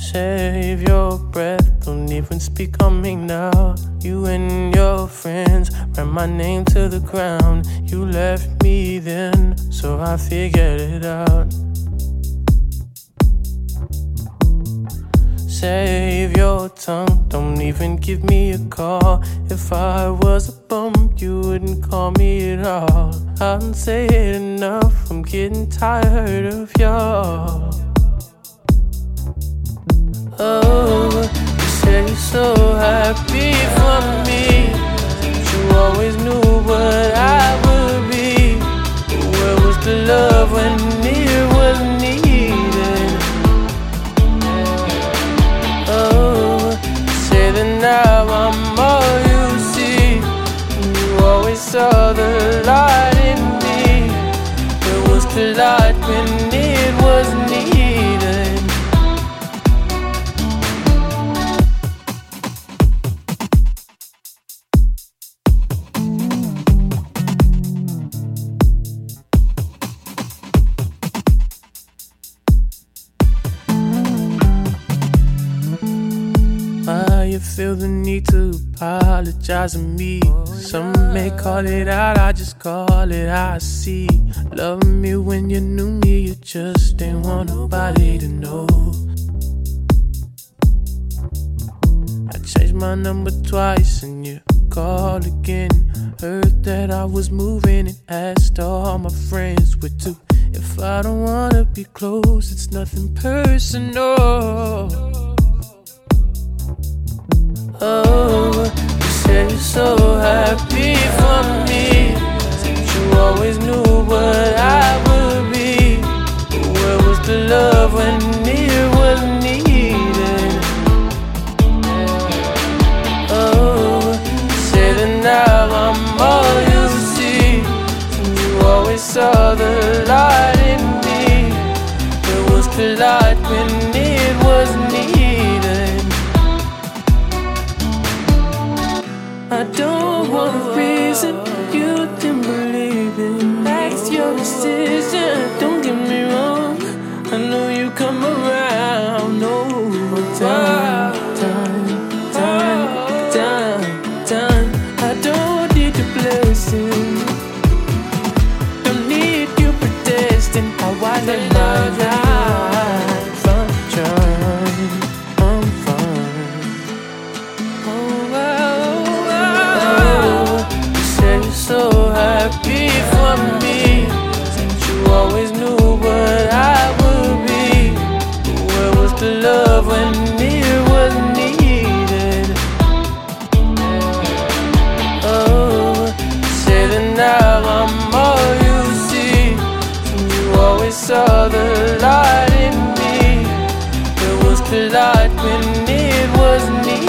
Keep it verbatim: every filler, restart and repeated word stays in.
Save your breath, don't even speak on me now. You and your friends ran my name to the ground. You left me then, so I figured it out. Save your tongue, don't even give me a call. If I was a bum, you wouldn't call me at all. I don't say it enough, I'm getting tired of y'all. Oh, you say you're so happy for me, but you always knew what I would be. But where was the love when it was needed? Oh, you say that now I'm all you see, and you always saw the light in me. Where was the light when it was needed? You feel the need to apologize to me. Some may call it out, I just call it I see. Love me when you knew me, you just didn't want nobody to know. I changed my number twice and you called again. Heard that I was moving and asked all my friends where to. If I don't wanna be close, it's nothing personal. Oh, you say you're so happy for me, but you always knew what I would be. But where was the love when it was needed? Oh, you say that now I'm all you see, and you always saw the light in me. Where was the light when it was needed? I don't want a reason you didn't believe in. That's your decision, don't get me wrong. I know you come around, no time, time, time, time, time. I don't need your blessing, don't need you protesting how I live my life. I'm trying, I'm fine. Oh, wow. So happy for me, since you always knew what I would be. But where was the love when it was needed? Oh, you say that now I'm all you see, and you always saw the light in me. Where was the light when it was needed?